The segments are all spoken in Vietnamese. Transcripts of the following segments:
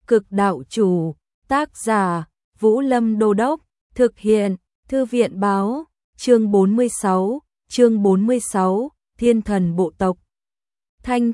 Cực đạo chủ, tác giả, Vũ Lâm Đô Đốc, thực hiện, Thư viện báo, chương 46, Thiên Thần Bộ Tộc. Thanh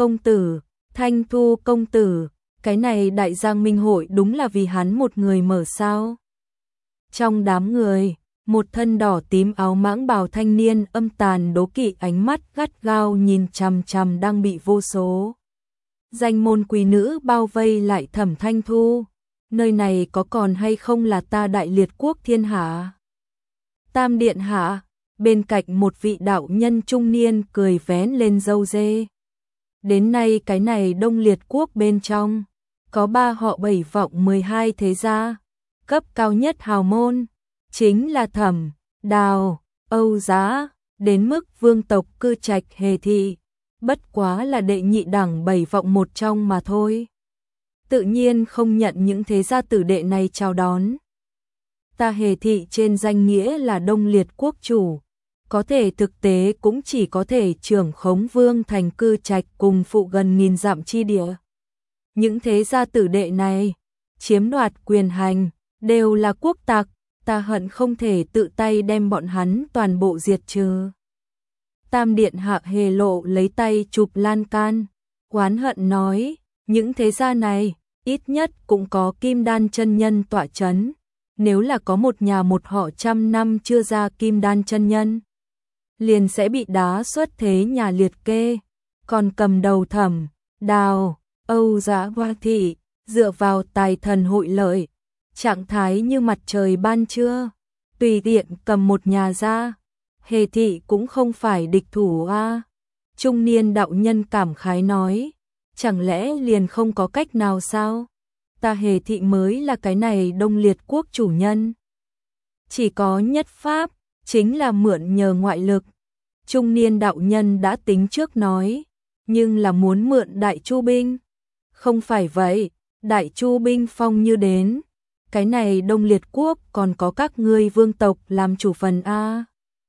Thu công tử, cái này Đại Giang Minh Hội đúng là vì hắn một người mở sao? Trong đám người, một thân đỏ tím áo mãng bào thanh niên âm tàn đố kỵ ánh mắt gắt gao nhìn chằm chằm đang bị vô số danh môn quý nữ bao vây lại Thẩm Thanh Thu. Nơi này có còn hay không là ta đại liệt quốc thiên hạ? Tam điện hạ, bên cạnh một vị đạo nhân trung niên cười vén lên râu dê. Đến nay cái này Đông Liệt quốc bên trong, có 3 họ 7 vọng 12 thế gia, cấp cao nhất hào môn, chính là Thẩm, Đào, Âu Giá, đến mức vương tộc cư trạch Hề thị, bất quá là đệ nhị đẳng 7 vọng một trong mà thôi. Tự nhiên không nhận những thế gia tử đệ này chào đón. Ta Hề thị trên danh nghĩa là Đông Liệt quốc chủ, có thể thực tế cũng chỉ có thể trưởng khống vương thành cư trạch cùng phụ gần nghìn dặm chi địa. Những thế gia tử đệ này, chiếm đoạt quyền hành, đều là quốc tặc, ta hận không thể tự tay đem bọn hắn toàn bộ diệt trừ. Tam điện hạ Hề Lộ lấy tay chụp lan can, oán hận nói, những thế gia này, ít nhất cũng có Kim Đan chân nhân tọa chấn, nếu là có một nhà một họ trăm năm chưa ra Kim Đan chân nhân, liền sẽ bị đá xuất thế nhà liệt kê. Còn cầm đầu Thẩm, Đào, Âu Giá Hoa thị, dựa vào tài thần hội lợi, trạng thái như mặt trời ban trưa, tùy tiện cầm một nhà ra, Hề thị cũng không phải địch thủ a. Trung niên đạo nhân cảm khái nói, chẳng lẽ liền không có cách nào sao? Ta Hề thị mới là cái này Đông Liệt quốc chủ nhân. Chỉ có nhất pháp, chính là mượn nhờ ngoại lực. Trung niên đạo nhân đã tính trước nói, nhưng là muốn mượn Đại Chu binh. Không phải vậy, Đại Chu binh phong như đến, cái này Đông Liệt quốc còn có các ngươi vương tộc làm chủ phần a.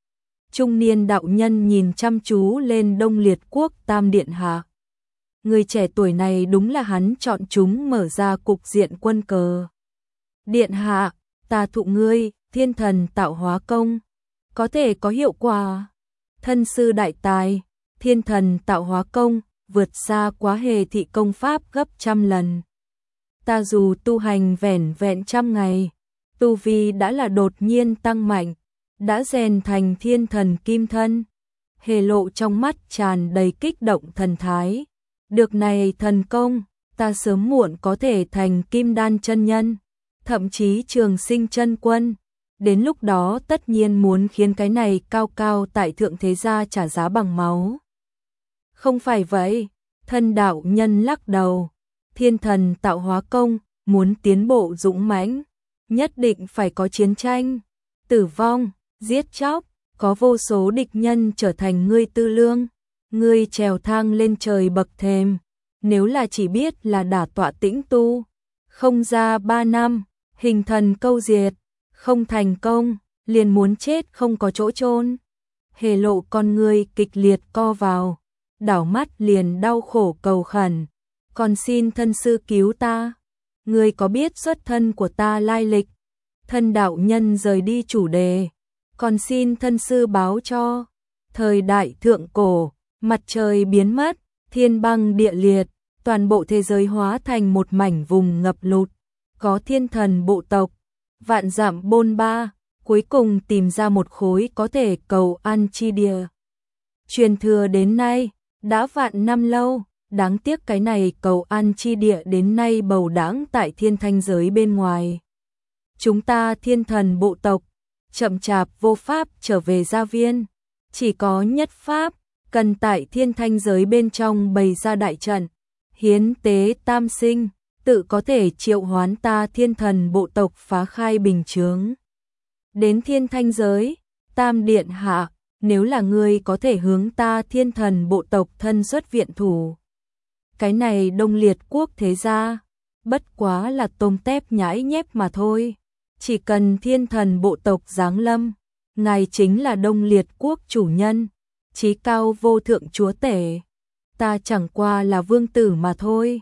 Trung niên đạo nhân nhìn chăm chú lên Đông Liệt quốc Tam điện hạ. Người trẻ tuổi này đúng là hắn chọn chúng mở ra cục diện quân cờ. Điện hạ, ta thụ ngươi, Thiên Thần tạo hóa công, có thể có hiệu quả. Thân sư đại tài, Thiên Thần tạo hóa công, vượt xa quá Hề thị công pháp gấp 100 lần. Ta dù tu hành vẻn vẹn 100 ngày, tu vi đã là đột nhiên tăng mạnh, đã rèn thành thiên thần kim thân. Hề Lộ trong mắt tràn đầy kích động thần thái. Được này thần công, ta sớm muộn có thể thành Kim Đan chân nhân, thậm chí Trường Sinh chân quân. Đến lúc đó tất nhiên muốn khiến cái này cao cao tại thượng thế gia trả giá bằng máu. Không phải vậy, thân đạo nhân lắc đầu. Thiên Thần tạo hóa công, muốn tiến bộ dũng mãnh, nhất định phải có chiến tranh, tử vong, giết chóc, có vô số địch nhân trở thành ngươi tư lương, ngươi trèo thang lên trời bậc thềm. Nếu là chỉ biết là đả tọa tĩnh tu, không ra 3 năm, hình thần câu diệt, không thành công, liền muốn chết không có chỗ chôn. Hề Lộ con ngươi kịch liệt co vào, đảo mắt liền đau khổ cầu khẩn, còn xin thân sư cứu ta. Ngươi có biết xuất thân của ta lai lịch? Thân đạo nhân rời đi chủ đề, còn xin thân sư báo cho. Thời đại thượng cổ, mặt trời biến mất, thiên băng địa liệt, toàn bộ thế giới hóa thành một mảnh vùng ngập lụt, có thiên thần bộ tộc, vạn dặm bôn ba, cuối cùng tìm ra một khối có thể cầu ăn chi địa. Truyền thừa đến nay, đã vạn năm lâu, đáng tiếc cái này cầu ăn chi địa đến nay bầu đãng tại thiên thanh giới bên ngoài. Chúng ta thiên thần bộ tộc, chậm chạp vô pháp trở về gia viên, chỉ có nhất pháp, cần tại thiên thanh giới bên trong bày ra đại trận, hiến tế tam sinh, tự có thể triệu hoán ta thiên thần bộ tộc phá khai bình chướng. Đến thiên thanh giới, Tam điện hạ, nếu là ngươi có thể hướng ta thiên thần bộ tộc thân xuất viện thủ. Cái này Đông Liệt quốc thế gia, bất quá là tôm tép nhãi nhép mà thôi. Chỉ cần thiên thần bộ tộc giáng lâm, ngài chính là Đông Liệt quốc chủ nhân, chí cao vô thượng chúa tể. Ta chẳng qua là vương tử mà thôi.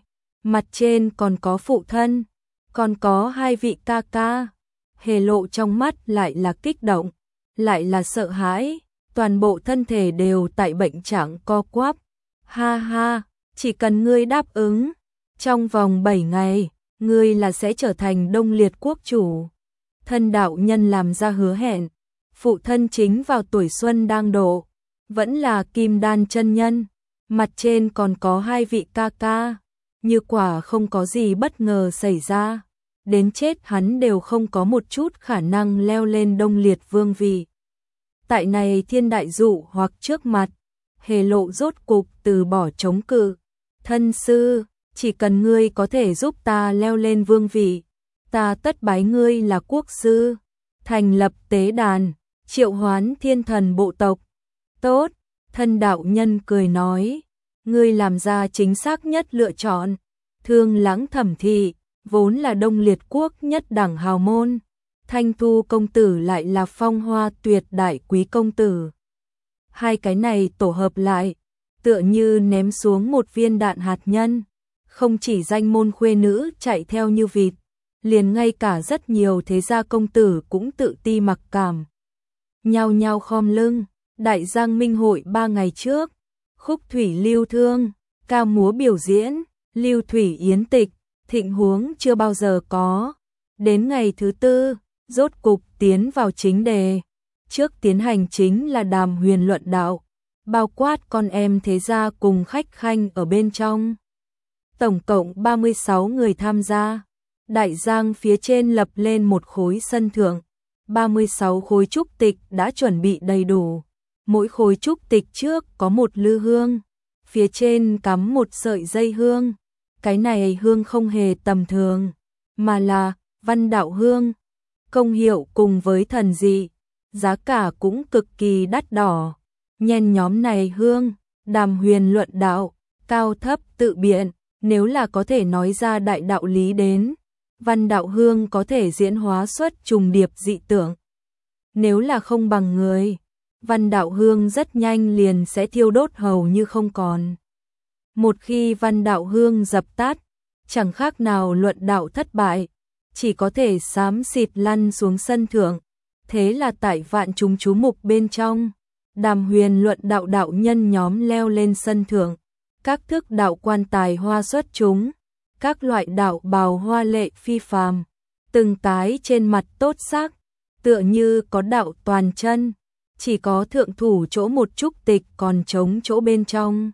mặt trên còn có phụ thân, còn có hai vị ca ca. Hề Lộ trong mắt lại là kích động, lại là sợ hãi, toàn bộ thân thể đều tại bệnh trạng co quắp. Ha ha, chỉ cần ngươi đáp ứng, trong vòng 7 ngày, ngươi là sẽ trở thành Đông Liệt quốc chủ. Thân đạo nhân làm ra hứa hẹn, phụ thân chính vào tuổi xuân đang độ, vẫn là Kim Đan chân nhân, mặt trên còn có hai vị ca ca, như quả không có gì bất ngờ xảy ra, đến chết hắn đều không có một chút khả năng leo lên Đông Liệt vương vị. Tại này thiên đại dụ hoặc trước mặt, Hề Lộ rốt cục từ bỏ chống cự. Thân sư, chỉ cần ngươi có thể giúp ta leo lên vương vị, ta tất bái ngươi là quốc sư, thành lập tế đàn, triệu hoán thiên thần bộ tộc. Tốt, thân đạo nhân cười nói, ngươi làm ra chính xác nhất lựa chọn. Thương Lãng Thẩm thị, vốn là Đông Liệt quốc nhất đẳng hào môn, Thanh Thu công tử lại là phong hoa tuyệt đại quý công tử. Hai cái này tổ hợp lại, tựa như ném xuống một viên đạn hạt nhân, không chỉ danh môn khuê nữ chạy theo như vịt, liền ngay cả rất nhiều thế gia công tử cũng tự ti mặc cảm. Nhao nhao khom lưng, Đại Giang Minh hội 3 ngày trước, khúc thủy lưu thương, ca múa biểu diễn, lưu thủy yến tịch, thịnh huống chưa bao giờ có. Đến ngày thứ 4, rốt cục tiến vào chính đề. Trước tiến hành chính là đàm huyền luận đạo, bao quát con em thế gia cùng khách khanh ở bên trong. Tổng cộng 36 người tham gia. Đại Giang phía trên lập lên một khối sân thượng, 36 khối trúc tịch đã chuẩn bị đầy đủ. Mỗi khối trúc tịch trước có một lư hương, phía trên cắm một sợi dây hương. Cái này hương không hề tầm thường, mà là văn đạo hương. Công hiệu cùng với thần dị, giá cả cũng cực kỳ đắt đỏ. Nhen nhóm này hương, đàm huyền luận đạo, cao thấp tự biện, nếu là có thể nói ra đại đạo lý đến, văn đạo hương có thể diễn hóa xuất trùng điệp dị tưởng. Nếu là không bằng người, văn đạo hương rất nhanh liền sẽ thiêu đốt hầu như không còn. Một khi văn đạo hương dập tắt, chẳng khác nào luận đạo thất bại, chỉ có thể xám xịt lăn xuống sân thượng. Thế là tại vạn chúng chú mục bên trong, đàm huyền luận đạo đạo nhân nhóm leo lên sân thượng, các thức đạo quan tài hoa xuất chúng, các loại đạo bào hoa lệ phi phàm, từng cái trên mặt tốt sắc, tựa như có đạo toàn chân, chỉ có thượng thủ chỗ một trúc tịch còn trống chỗ bên trong.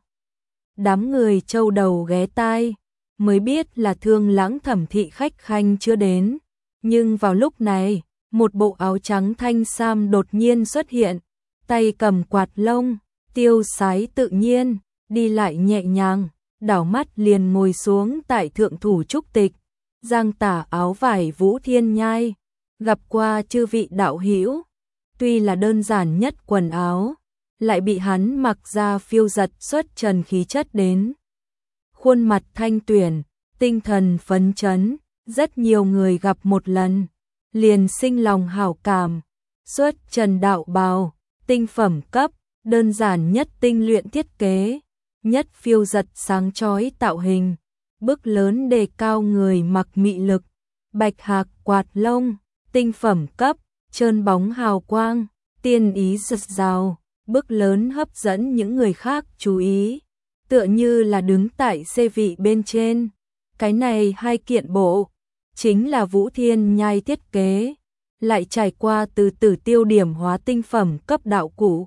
Đám người châu đầu ghé tai, mới biết là Thương Lãng Thẩm thị khách khanh chưa đến, nhưng vào lúc này, một bộ áo trắng thanh sam đột nhiên xuất hiện, tay cầm quạt lông, tiêu sái tự nhiên, đi lại nhẹ nhàng, đảo mắt liền ngồi xuống tại thượng thủ trúc tịch, giang tả áo vải Vũ Thiên Nhai, gặp qua chư vị đạo hữu. Tuy là đơn giản nhất quần áo, lại bị hắn mặc ra phiêu giật xuất trần khí chất đến. Khuôn mặt thanh tuyển, tinh thần phấn chấn, rất nhiều người gặp một lần, liền sinh lòng hảo cảm. Xuất trần đạo bào, tinh phẩm cấp, đơn giản nhất tinh luyện thiết kế, nhất phiêu giật sáng chói tạo hình, bức lớn đề cao người mặc mị lực. Bạch hạc quạt lông, tinh phẩm cấp, trơn bóng hào quang, tiên ý rực rào, bức lớn hấp dẫn những người khác chú ý, tựa như là đứng tại xê vị bên trên. Cái này hai kiện bộ, chính là Vũ Thiên Nhai thiết kế, lại trải qua từ từ tiêu điểm hóa tinh phẩm cấp đạo cụ.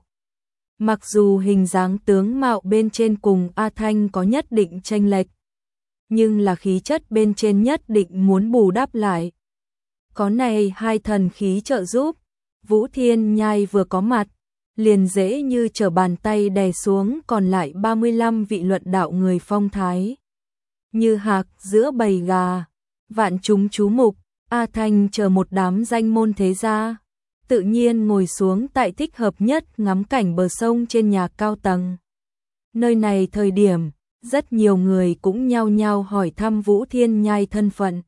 Mặc dù hình dáng tướng mạo bên trên cùng A Thanh có nhất định chênh lệch, nhưng là khí chất bên trên nhất định muốn bù đắp lại. Có này hai thần khí trợ giúp, Vũ Thiên Nhai vừa có mặt, liền dễ như trở bàn tay đè xuống còn lại 35 vị luận đạo người phong thái. Như hạc giữa bầy gà, vạn chúng chú mục, A Thanh chờ một đám danh môn thế gia, tự nhiên ngồi xuống tại thích hợp nhất ngắm cảnh bờ sông trên nhà cao tầng. Nơi này thời điểm, rất nhiều người cũng nhao nhao hỏi thăm Vũ Thiên Nhai thân phận.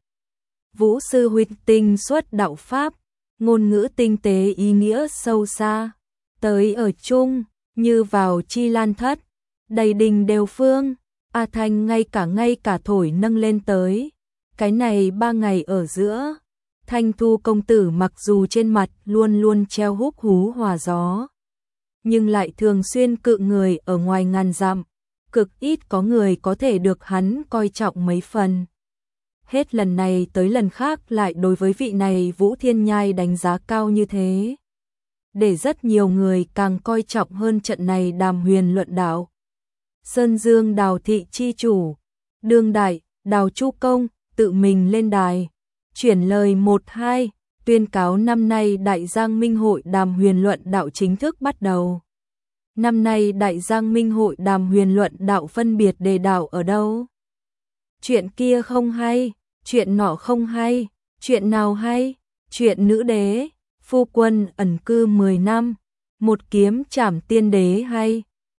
Vũ sư huynh tinh xuất đạo pháp, ngôn ngữ tinh tế ý nghĩa sâu xa, tới ở chung, như vào chi lan thất, đầy đình đều phương. A Thanh ngay cả thổi nâng lên tới. Cái này 3 ngày ở giữa, Thanh Thu công tử mặc dù trên mặt luôn luôn treo húc hú hòa gió, nhưng lại thường xuyên cự người ở ngoài ngàn dặm, cực ít có người có thể được hắn coi trọng mấy phần. Hết lần này tới lần khác lại đối với vị này Vũ Thiên Nhai đánh giá cao như thế. Để rất nhiều người càng coi trọng hơn trận này đàm huyền luận đạo. Sơn Dương Đào thị chi chủ, đương đại, Đào Chu Công, tự mình lên đài, chuyển lời 1-2, tuyên cáo năm nay Đại Giang Minh hội đàm huyền luận đạo chính thức bắt đầu. Năm nay Đại Giang Minh hội đàm huyền luận đạo phân biệt đề đạo ở đâu? Chuyện kia không hay, chuyện nọ không hay, chuyện nào hay? Chuyện nữ đế, phu quân ẩn cư 10 năm, một kiếm trảm tiên đế hay?